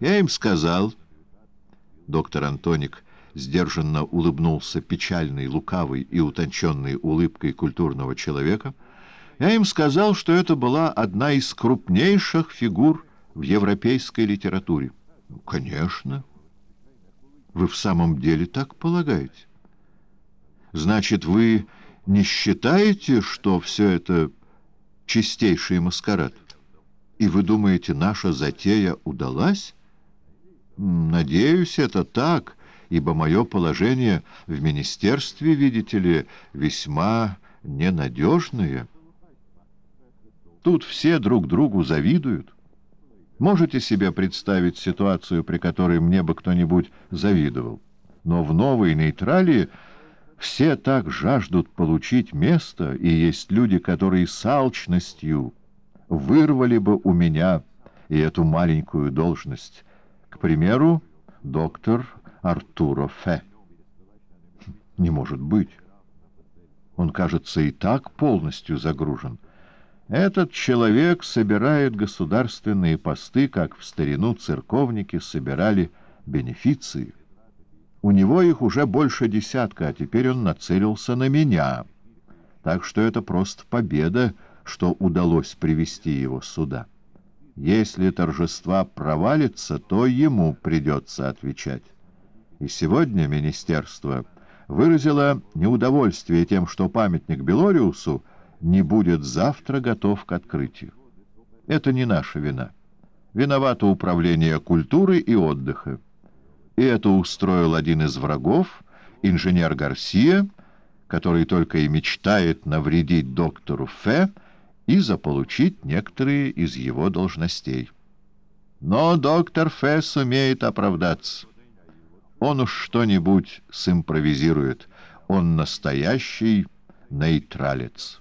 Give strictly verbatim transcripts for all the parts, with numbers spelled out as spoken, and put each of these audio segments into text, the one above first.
Я им сказал... Доктор Антоник сдержанно улыбнулся печальной, лукавой и утонченной улыбкой культурного человека. Я им сказал, что это была одна из крупнейших фигур в европейской литературе. Ну, конечно. Вы в самом деле так полагаете? Значит, вы не считаете, что все это чистейший маскарад? И вы думаете, наша затея удалась? Надеюсь, это так, ибо мое положение в министерстве, видите ли, весьма ненадежное. Тут все друг другу завидуют. Можете себе представить ситуацию, при которой мне бы кто-нибудь завидовал? Но в новой нейтралии все так жаждут получить место, и есть люди, которые с алчностью вырвали бы у меня и эту маленькую должность. К примеру, доктор Артуро Фе. Не может быть. Он, кажется, и так полностью загружен. Этот человек собирает государственные посты, как в старину церковники собирали бенефиции. У него их уже больше десятка, а теперь он нацелился на меня. Так что это просто победа, что удалось привести его сюда. Если торжества провалится, то ему придется отвечать. И сегодня министерство выразило неудовольствие тем, что памятник Белориусу не будет завтра готов к открытию. Это не наша вина. Виновато управление культуры и отдыха. И это устроил один из врагов, инженер Гарсия, который только и мечтает навредить доктору Фе и заполучить некоторые из его должностей. Но доктор Фе сумеет оправдаться. Он уж что-нибудь симпровизирует. Он настоящий нейтралец.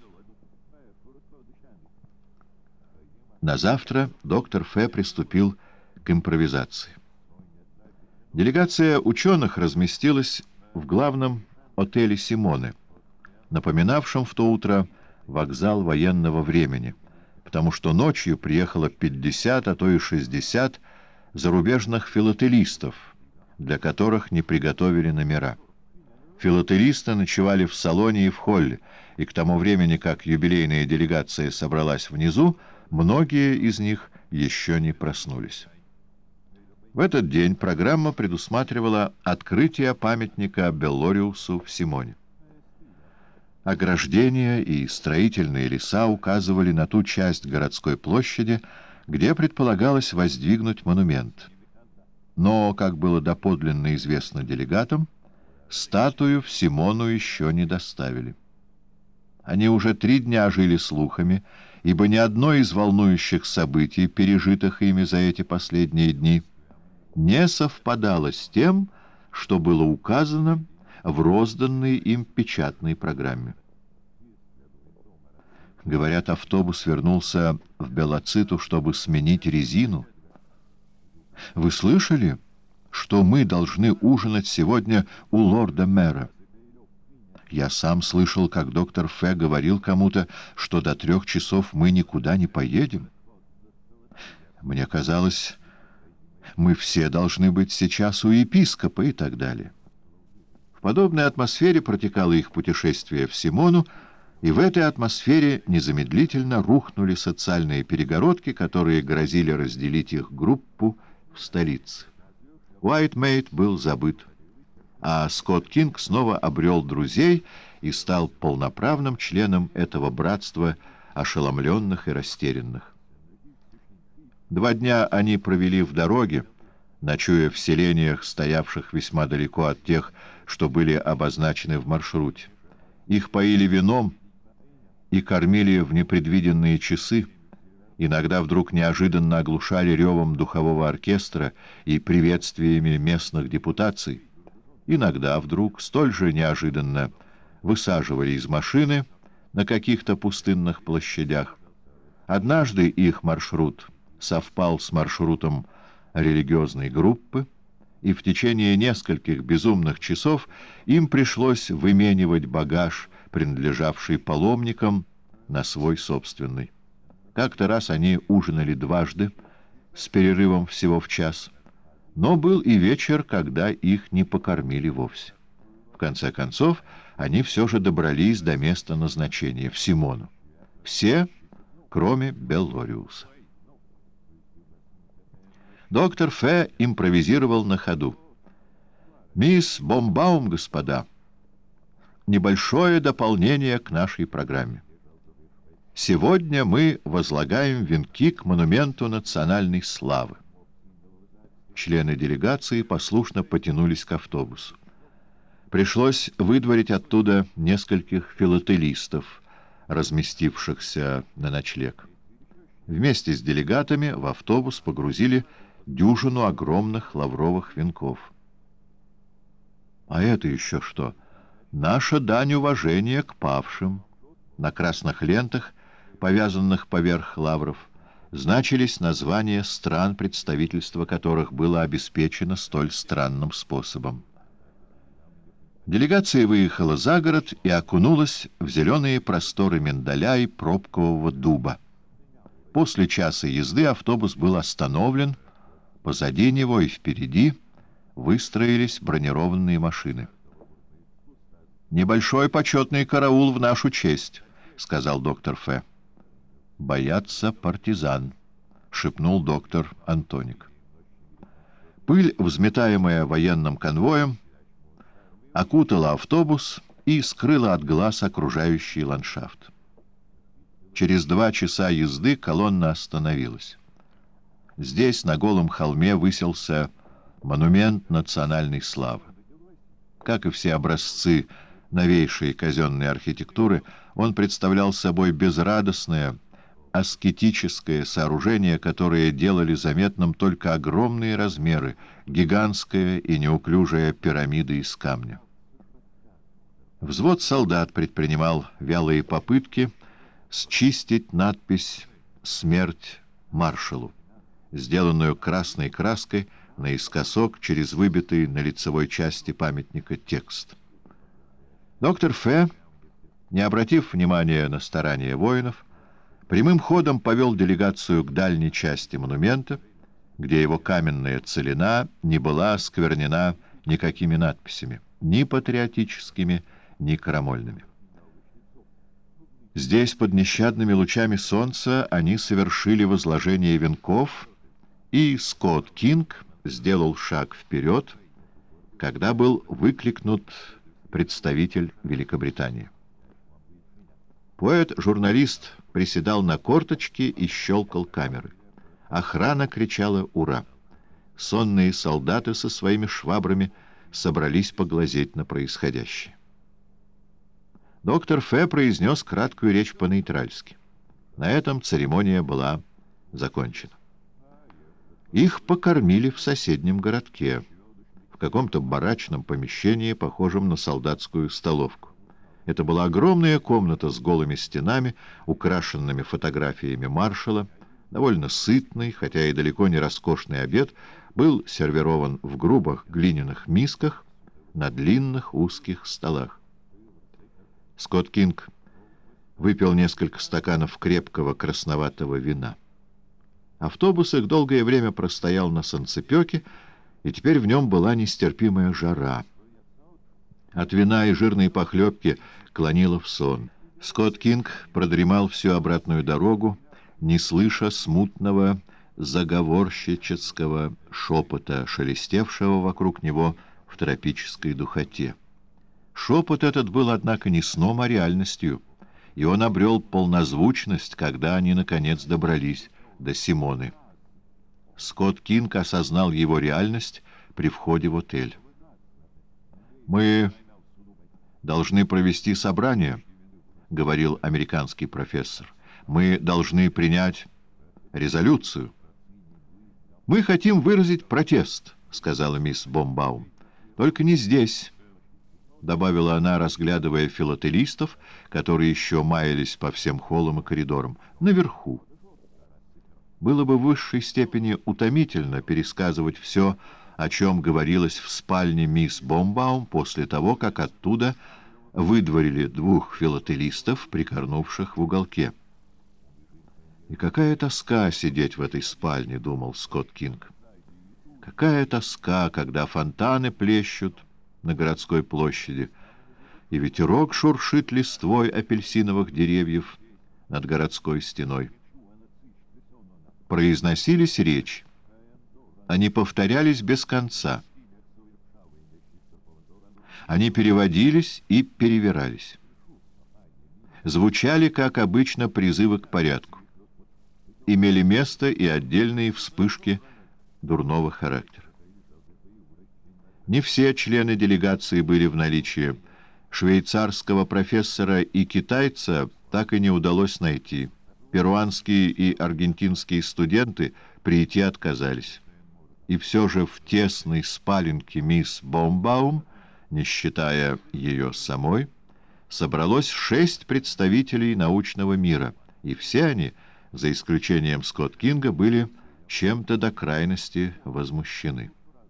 На завтра доктор Фе приступил к импровизации. Делегация ученых разместилась в главном отеле Симоне, напоминавшем в то утро вокзал военного времени, потому что ночью приехало пятьдесят, а то и шестьдесят зарубежных филателистов, для которых не приготовили номера. Филателисты ночевали в салоне и в холле, и к тому времени, как юбилейная делегация собралась внизу, многие из них еще не проснулись. В этот день программа предусматривала открытие памятника Беллориусу в Симоне. Ограждения и строительные леса указывали на ту часть городской площади, где предполагалось воздвигнуть монумент. Но, как было доподлинно известно делегатам, статую в Симону еще не доставили. Они уже три дня жили слухами, ибо ни одно из волнующих событий, пережитых ими за эти последние дни, не совпадало с тем, что было указано в розданной им печатной программе. Говорят, автобус вернулся в Белоциту, чтобы сменить резину. Вы слышали, что мы должны ужинать сегодня у лорда-мэра? Я сам слышал, как доктор Фе говорил кому-то, что до трех часов мы никуда не поедем. Мне казалось, мы все должны быть сейчас у епископа и так далее. В подобной атмосфере протекало их путешествие в Симону, и в этой атмосфере незамедлительно рухнули социальные перегородки, которые грозили разделить их группу в столице. Уайтмейт был забыт, а Скотт Кинг снова обрел друзей и стал полноправным членом этого братства ошеломленных и растерянных. Два дня они провели в дороге, ночуя в селениях, стоявших весьма далеко от тех, что были обозначены в маршруте. Их поили вином и кормили в непредвиденные часы, иногда вдруг неожиданно оглушали ревом духового оркестра и приветствиями местных депутаций, иногда вдруг столь же неожиданно высаживали из машины на каких-то пустынных площадях. Однажды их маршрут совпал с маршрутом религиозной группы, и в течение нескольких безумных часов им пришлось выменивать багаж, принадлежавший паломникам, на свой собственный. Как-то раз они ужинали дважды, с перерывом всего в час, Но был и вечер, когда их не покормили вовсе. В конце концов, они все же добрались до места назначения, в Симону. Все, кроме Беллориуса. Доктор Фе импровизировал на ходу. «Мисс Бомбаум, господа, небольшое дополнение к нашей программе. Сегодня мы возлагаем венки к монументу национальной славы». Члены делегации послушно потянулись к автобусу. Пришлось выдворить оттуда нескольких филателистов, разместившихся на ночлег. Вместе с делегатами в автобус погрузили дюжину огромных лавровых венков. А это еще что? Наша дань уважения к павшим. На красных лентах, повязанных поверх лавров, значились названия стран, представительство которых было обеспечено столь странным способом. Делегация выехала за город и окунулась в зеленые просторы миндаля и пробкового дуба. После часа езды автобус был остановлен, позади него и впереди выстроились бронированные машины. «Небольшой почетный караул в нашу честь», — сказал доктор Фе. «Боятся партизан», — шепнул доктор Антоник. Пыль, взметаемая военным конвоем, окутала автобус и скрыла от глаз окружающий ландшафт. Через два часа езды колонна остановилась. Здесь, на голом холме, высился монумент национальной славы. Как и все образцы новейшей казенной архитектуры, он представлял собой безрадостное, аскетическое сооружение, которое делали заметным только огромные размеры, гигантская и неуклюжая пирамида из камня. Взвод солдат предпринимал вялые попытки счистить надпись «Смерть маршалу», сделанную красной краской наискосок через выбитый на лицевой части памятника текст. Доктор Фе, не обратив внимания на старания воинов, прямым ходом повел делегацию к дальней части монумента, где его каменная целина не была осквернена никакими надписями, ни патриотическими, ни крамольными. Здесь, под нещадными лучами солнца, они совершили возложение венков, и Скотт Кинг сделал шаг вперед, когда был выкликнут представитель Великобритании. Поэт-журналист приседал на корточки и щелкал камеры. Охрана кричала «Ура!». Сонные солдаты со своими швабрами собрались поглазеть на происходящее. Доктор Фе произнес краткую речь по-нейтральски. На этом церемония была закончена. Их покормили в соседнем городке, в каком-то барачном помещении, похожем на солдатскую столовку. Это была огромная комната с голыми стенами, украшенными фотографиями маршала. Довольно сытный, хотя и далеко не роскошный обед был сервирован в грубых глиняных мисках на длинных узких столах. Скотт Кинг выпил несколько стаканов крепкого красноватого вина. Автобус их долгое время простоял на санцепёке, и теперь в нем была нестерпимая жара. От вина и жирной похлебки клонило в сон. Скотт Кинг продремал всю обратную дорогу, не слыша смутного заговорщического шепота, шелестевшего вокруг него в тропической духоте. Шепот этот был, однако, не сном, а реальностью, и он обрел полнозвучность, когда они, наконец, добрались до Симоны. Скотт Кинг осознал его реальность при входе в отель. «Мы должны провести собрание», — говорил американский профессор. «Мы должны принять резолюцию». «Мы хотим выразить протест», — сказала мисс Бомбаум. «Только не здесь», — добавила она, разглядывая филателистов, которые еще маялись по всем холлам и коридорам. «Наверху». Было бы в высшей степени утомительно пересказывать все, о чем говорилось в спальне мисс Бомбаум после того, как оттуда выдворили двух филателистов, прикорнувших в уголке. «И какая тоска сидеть в этой спальне», — думал Скотт Кинг. Какая тоска, когда фонтаны плещут на городской площади, и ветерок шуршит листвой апельсиновых деревьев над городской стеной. Произносились речи. Они повторялись без конца. Они переводились и перевирались. Звучали, как обычно, призывы к порядку. Имели место и отдельные вспышки дурного характера. Не все члены делегации были в наличии. Швейцарского профессора и китайца так и не удалось найти. Перуанские и аргентинские студенты прийти отказались. И все же в тесной спаленке мисс Бомбаум, не считая ее самой, собралось шесть представителей научного мира, и все они, за исключением Скотт Кинга, были чем-то до крайности возмущены.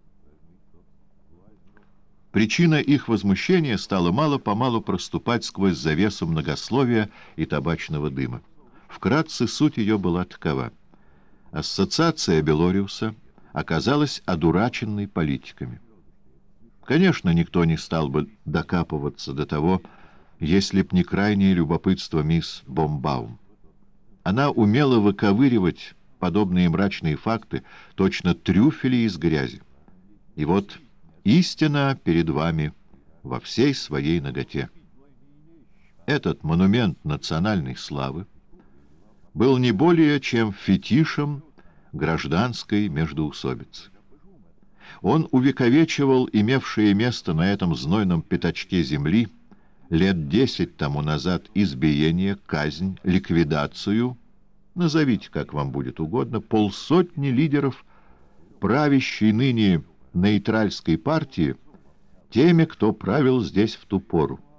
Причина их возмущения стала мало-помалу проступать сквозь завесу многословия и табачного дыма. Вкратце суть ее была такова. Ассоциация Белориуса оказалась одураченной политиками. Конечно, никто не стал бы докапываться до того, если б не крайнее любопытство мисс Бомбаум. Она умела выковыривать подобные мрачные факты, точно трюфели из грязи. И вот истина перед вами во всей своей наготе. Этот монумент национальной славы был не более чем фетишем гражданской междоусобицы. Он увековечивал имевшее место на этом знойном пятачке земли лет десять тому назад избиение, казнь, ликвидацию, назовите, как вам будет угодно, полсотни лидеров правящей ныне нейтральской партии теми, кто правил здесь в ту пору.